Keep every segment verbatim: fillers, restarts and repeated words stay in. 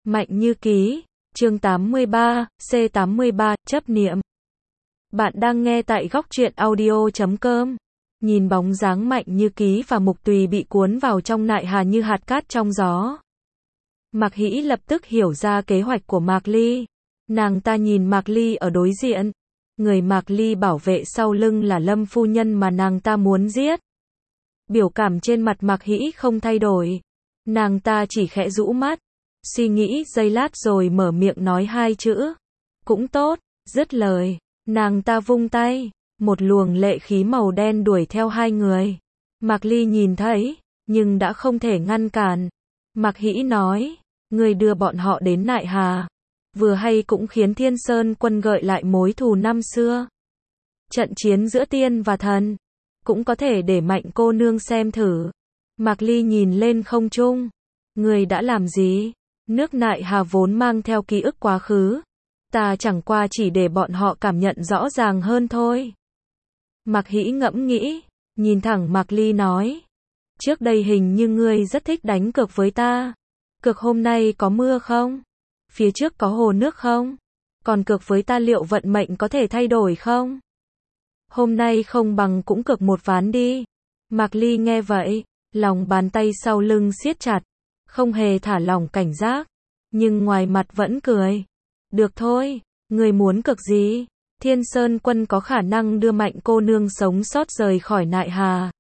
Mạnh Như Ký, chương tám mươi ba, C tám mươi ba, chấp niệm. Bạn đang nghe tại góc truyện audio chấm com. Nhìn bóng dáng Mạnh Như Ký và Mục Tùy bị cuốn vào trong nại hà như hạt cát trong gió. Mạc Hĩ lập tức hiểu ra kế hoạch của Mạc Ly. Nàng ta nhìn Mạc Ly ở đối diện. Người Mạc Ly bảo vệ sau lưng là Lâm phu nhân mà nàng ta muốn giết. Biểu cảm trên mặt Mạc Hĩ không thay đổi. Nàng ta chỉ khẽ rũ mắt, suy nghĩ giây lát rồi mở miệng nói hai chữ. Cũng tốt, dứt lời, nàng ta vung tay, một luồng lệ khí màu đen đuổi theo hai người. Mạc Ly nhìn thấy, nhưng đã không thể ngăn cản. Mạc Hĩ nói, người đưa bọn họ đến nại hà. Vừa hay cũng khiến Thiên Sơn quân gợi lại mối thù năm xưa. Trận chiến giữa tiên và thần, cũng có thể để Mạnh cô nương xem thử. Mạc Ly nhìn lên không trung. Người đã làm gì? Nước nại hà vốn mang theo ký ức quá khứ. Ta chẳng qua chỉ để bọn họ cảm nhận rõ ràng hơn thôi. Mạc Hĩ ngẫm nghĩ, nhìn thẳng Mạc Ly nói. Trước đây hình như ngươi rất thích đánh cược với ta. Cược hôm nay có mưa không? Phía trước có hồ nước không? Còn cược với ta liệu vận mệnh có thể thay đổi không? Hôm nay không bằng cũng cược một ván đi. Mạc Ly nghe vậy, lòng bàn tay sau lưng siết chặt, không hề thả lỏng cảnh giác, nhưng ngoài mặt vẫn cười. Được thôi, người muốn cược gì? Thiên Sơn quân có khả năng đưa Mạnh cô nương sống sót rời khỏi nại hà.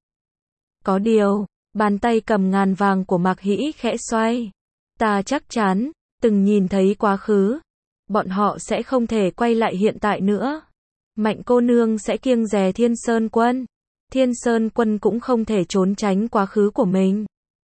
Có điều, bàn tay cầm ngàn vàng của Mạc Hĩ khẽ xoay. Ta chắc chắn, từng nhìn thấy quá khứ, bọn họ sẽ không thể quay lại hiện tại nữa. Mạnh cô nương sẽ kiêng dè Thiên Sơn quân. Thiên Sơn quân cũng không thể trốn tránh quá khứ của mình.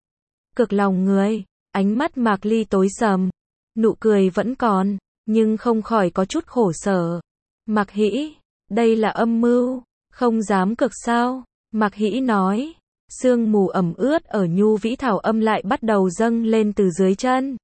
Cực lòng người, ánh mắt Mạc Ly tối sầm, nụ cười vẫn còn, nhưng không khỏi có chút khổ sở. Mạc Hĩ, đây là âm mưu, không dám cực sao? Mạc Hĩ nói, sương mù ẩm ướt ở nhu vĩ thảo âm lại bắt đầu dâng lên từ dưới chân.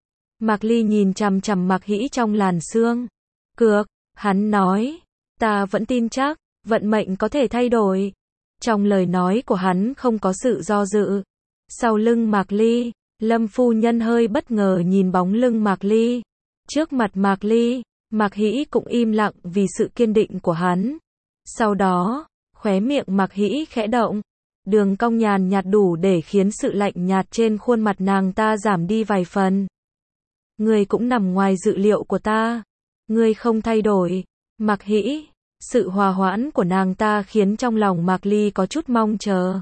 Mạc Ly nhìn chằm chằm Mạc Hĩ trong làn sương. Cược, hắn nói, ta vẫn tin chắc, vận mệnh có thể thay đổi. Trong lời nói của hắn không có sự do dự. Sau lưng Mạc Ly, Lâm phu nhân hơi bất ngờ nhìn bóng lưng Mạc Ly. Trước mặt Mạc Ly, Mạc Hĩ cũng im lặng vì sự kiên định của hắn. Sau đó, khóe miệng Mạc Hĩ khẽ động. Đường cong nhàn nhạt đủ để khiến sự lạnh nhạt trên khuôn mặt nàng ta giảm đi vài phần. Ngươi cũng nằm ngoài dự liệu của ta. Ngươi không thay đổi. Mạc Hĩ, sự hòa hoãn của nàng ta khiến trong lòng Mạc Ly có chút mong chờ.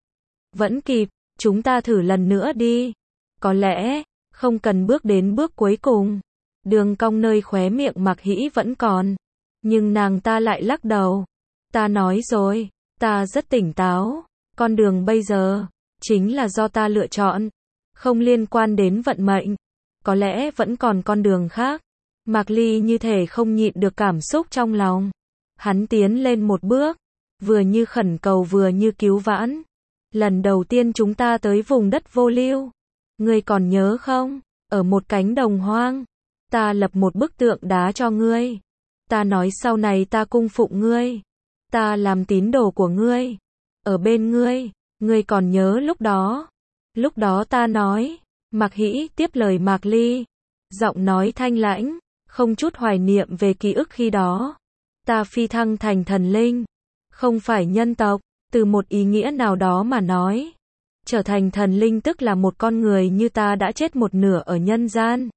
Vẫn kịp, chúng ta thử lần nữa đi. Có lẽ, không cần bước đến bước cuối cùng. Đường cong nơi khóe miệng Mạc Hĩ vẫn còn. Nhưng nàng ta lại lắc đầu. Ta nói rồi, ta rất tỉnh táo. Con đường bây giờ, chính là do ta lựa chọn. Không liên quan đến vận mệnh. Có lẽ vẫn còn con đường khác. Mạc Ly như thể không nhịn được cảm xúc trong lòng. Hắn tiến lên một bước, vừa như khẩn cầu vừa như cứu vãn. Lần đầu tiên chúng ta tới vùng đất vô lưu. Ngươi còn nhớ không? Ở một cánh đồng hoang, ta lập một bức tượng đá cho ngươi. Ta nói sau này ta cung phụng ngươi. Ta làm tín đồ của ngươi. Ở bên ngươi, ngươi còn nhớ lúc đó? Lúc đó ta nói, Mạc Hĩ tiếp lời Mạc Ly. Giọng nói thanh lãnh, không chút hoài niệm về ký ức khi đó. Ta phi thăng thành thần linh, không phải nhân tộc, từ một ý nghĩa nào đó mà nói. Trở thành thần linh tức là một con người như ta đã chết một nửa ở nhân gian.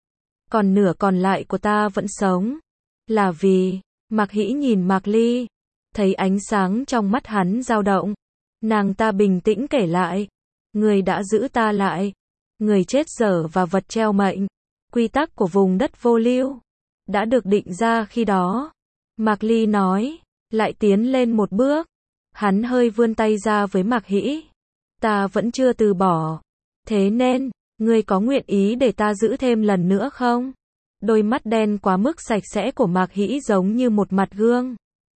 Còn nửa còn lại của ta vẫn sống. Là vì, Mạc Hĩ nhìn Mạc Ly, thấy ánh sáng trong mắt hắn dao động. Nàng ta bình tĩnh kể lại. Người đã giữ ta lại. Người chết dở và vật treo mệnh. Quy tắc của vùng đất vô lưu đã được định ra khi đó. Mạc Ly nói, lại tiến lên một bước. Hắn hơi vươn tay ra với Mạc Hĩ. Ta vẫn chưa từ bỏ. Thế nên, ngươi có nguyện ý để ta giữ thêm lần nữa không? Đôi mắt đen quá mức sạch sẽ của Mạc Hĩ giống như một mặt gương.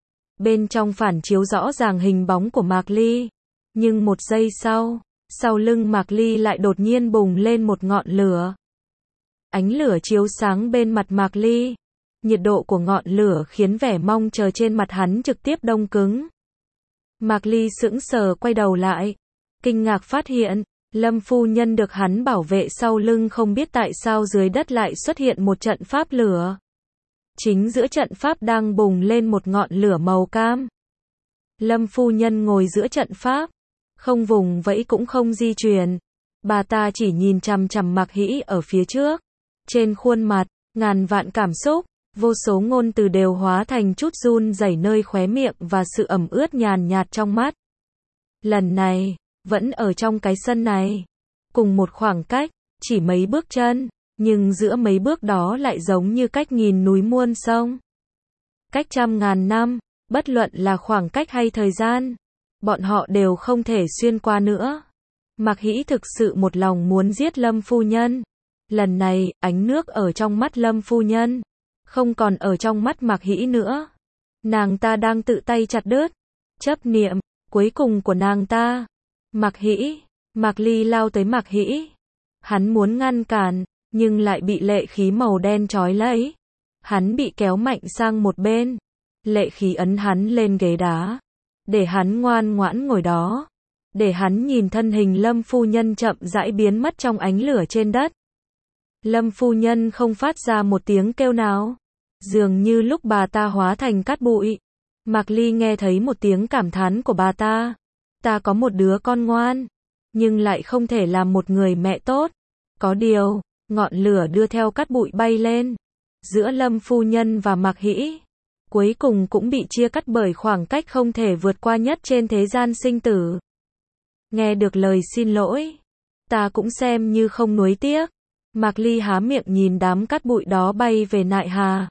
Bên trong phản chiếu rõ ràng hình bóng của Mạc Ly. Nhưng một giây sau, sau lưng Mạc Ly lại đột nhiên bùng lên một ngọn lửa. Ánh lửa chiếu sáng bên mặt Mạc Ly. Nhiệt độ của ngọn lửa khiến vẻ mong chờ trên mặt hắn trực tiếp đông cứng. Mạc Ly sững sờ quay đầu lại. Kinh ngạc phát hiện, Lâm phu nhân được hắn bảo vệ sau lưng, không biết tại sao dưới đất lại xuất hiện một trận pháp lửa. Chính giữa trận pháp đang bùng lên một ngọn lửa màu cam. Lâm phu nhân ngồi giữa trận pháp, không vùng vẫy cũng không di chuyển. Bà ta chỉ nhìn chằm chằm Mạc Hĩ ở phía trước. Trên khuôn mặt, ngàn vạn cảm xúc, vô số ngôn từ đều hóa thành chút run rẩy nơi khóe miệng và sự ẩm ướt nhàn nhạt trong mắt. Lần này, vẫn ở trong cái sân này, cùng một khoảng cách, chỉ mấy bước chân, nhưng giữa mấy bước đó lại giống như cách nghìn núi muôn sông. Cách trăm ngàn năm, bất luận là khoảng cách hay thời gian, bọn họ đều không thể xuyên qua nữa. Mạc Hĩ thực sự một lòng muốn giết Lâm phu nhân. Lần này, ánh nước ở trong mắt Lâm phu nhân, không còn ở trong mắt Mạc Hĩ nữa. Nàng ta đang tự tay chặt đứt chấp niệm cuối cùng của nàng ta. Mạc Hĩ, Mạc Ly lao tới Mạc Hĩ. Hắn muốn ngăn cản, nhưng lại bị lệ khí màu đen trói lấy. Hắn bị kéo mạnh sang một bên. Lệ khí ấn hắn lên ghế đá, để hắn ngoan ngoãn ngồi đó, để hắn nhìn thân hình Lâm phu nhân chậm rãi biến mất trong ánh lửa trên đất. Lâm phu nhân không phát ra một tiếng kêu nào, dường như lúc bà ta hóa thành cát bụi. Mạc Ly nghe thấy một tiếng cảm thán của bà ta. Ta có một đứa con ngoan, nhưng lại không thể làm một người mẹ tốt. Có điều, ngọn lửa đưa theo cát bụi bay lên, giữa Lâm phu nhân và Mạc Hĩ, cuối cùng cũng bị chia cắt bởi khoảng cách không thể vượt qua nhất trên thế gian sinh tử. Nghe được lời xin lỗi, ta cũng xem như không nuối tiếc. Mạc Ly há miệng nhìn đám cát bụi đó bay về nại hà,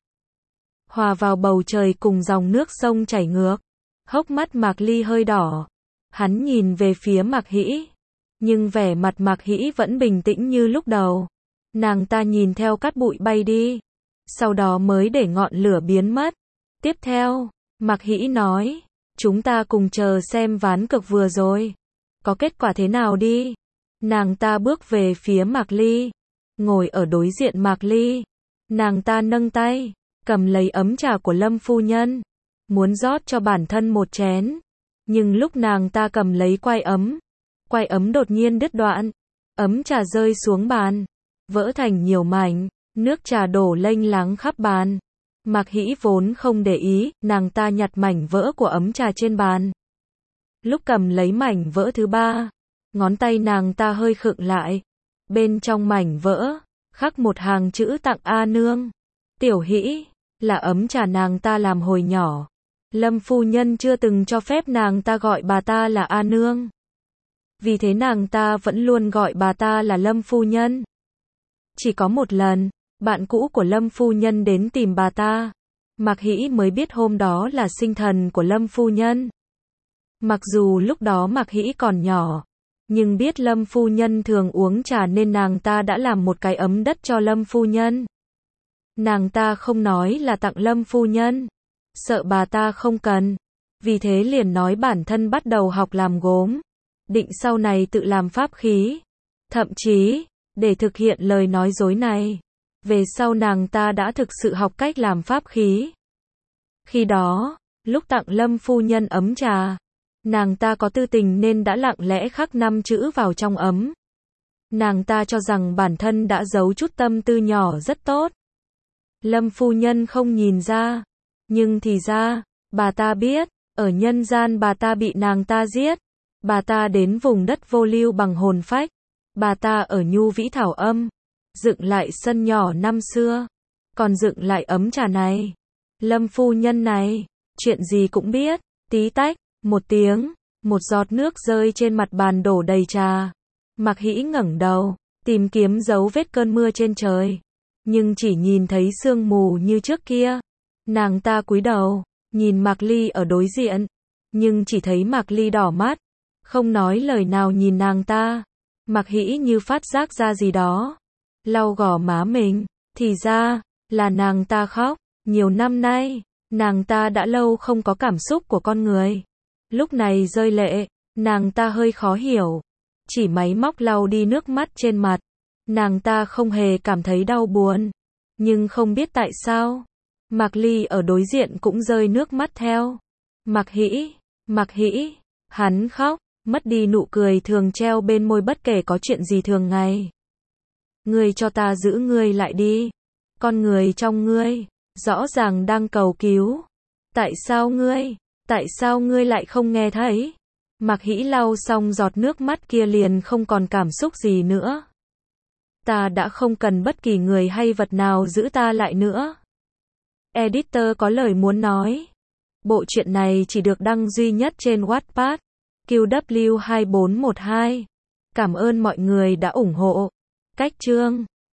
hòa vào bầu trời cùng dòng nước sông chảy ngược. Hốc mắt Mạc Ly hơi đỏ. Hắn nhìn về phía Mạc Hĩ, nhưng vẻ mặt Mạc Hĩ vẫn bình tĩnh như lúc đầu. Nàng ta nhìn theo cát bụi bay đi, sau đó mới để ngọn lửa biến mất. Tiếp theo, Mạc Hĩ nói, chúng ta cùng chờ xem ván cược vừa rồi có kết quả thế nào đi. Nàng ta bước về phía Mạc Ly, ngồi ở đối diện Mạc Ly. Nàng ta nâng tay, cầm lấy ấm trà của Lâm phu nhân, muốn rót cho bản thân một chén. Nhưng lúc nàng ta cầm lấy quai ấm, quai ấm đột nhiên đứt đoạn. Ấm trà rơi xuống bàn, vỡ thành nhiều mảnh, nước trà đổ lênh láng khắp bàn. Mạc Hĩ vốn không để ý, nàng ta nhặt mảnh vỡ của ấm trà trên bàn. Lúc cầm lấy mảnh vỡ thứ ba, ngón tay nàng ta hơi khựng lại. Bên trong mảnh vỡ, khắc một hàng chữ tặng A nương. Tiểu Hĩ, là ấm trà nàng ta làm hồi nhỏ. Lâm phu nhân chưa từng cho phép nàng ta gọi bà ta là A nương. Vì thế nàng ta vẫn luôn gọi bà ta là Lâm phu nhân. Chỉ có một lần, bạn cũ của Lâm phu nhân đến tìm bà ta. Mạc Hĩ mới biết hôm đó là sinh thần của Lâm phu nhân. Mặc dù lúc đó Mạc Hĩ còn nhỏ, nhưng biết Lâm phu nhân thường uống trà nên nàng ta đã làm một cái ấm đất cho Lâm phu nhân. Nàng ta không nói là tặng Lâm phu nhân, sợ bà ta không cần, vì thế liền nói bản thân bắt đầu học làm gốm, định sau này tự làm pháp khí. Thậm chí, để thực hiện lời nói dối này, về sau nàng ta đã thực sự học cách làm pháp khí. Khi đó, lúc tặng Lâm phu nhân ấm trà, nàng ta có tư tình nên đã lặng lẽ khắc năm chữ vào trong ấm. Nàng ta cho rằng bản thân đã giấu chút tâm tư nhỏ rất tốt. Lâm phu nhân không nhìn ra, nhưng thì ra, bà ta biết, ở nhân gian bà ta bị nàng ta giết. Bà ta đến vùng đất vô lưu bằng hồn phách. Bà ta ở Nhu Vĩ Thảo Âm, dựng lại sân nhỏ năm xưa, còn dựng lại ấm trà này. Lâm phu nhân này, chuyện gì cũng biết. Tí tách, một tiếng, một giọt nước rơi trên mặt bàn đổ đầy trà. Mạc Hĩ ngẩng đầu, tìm kiếm dấu vết cơn mưa trên trời, nhưng chỉ nhìn thấy sương mù như trước kia. Nàng ta cúi đầu, nhìn Mạc Ly ở đối diện, nhưng chỉ thấy Mạc Ly đỏ mắt, không nói lời nào nhìn nàng ta. Mạc Hĩ như phát giác ra gì đó, lau gò má mình, thì ra, là nàng ta khóc. Nhiều năm nay, nàng ta đã lâu không có cảm xúc của con người. Lúc này rơi lệ, nàng ta hơi khó hiểu, chỉ máy móc lau đi nước mắt trên mặt. Nàng ta không hề cảm thấy đau buồn, nhưng không biết tại sao, Mạc Ly ở đối diện cũng rơi nước mắt theo. Mạc Hĩ, Mạc Hĩ, hắn khóc, mất đi nụ cười thường treo bên môi bất kể có chuyện gì thường ngày. Ngươi cho ta giữ ngươi lại đi. Con người trong ngươi, rõ ràng đang cầu cứu. Tại sao ngươi, tại sao ngươi lại không nghe thấy? Mạc Hĩ lau xong giọt nước mắt kia liền không còn cảm xúc gì nữa. Ta đã không cần bất kỳ người hay vật nào giữ ta lại nữa. Editor có lời muốn nói. Bộ truyện này chỉ được đăng duy nhất trên Wattpad. Q W hai bốn một hai. Cảm ơn mọi người đã ủng hộ. Cách chương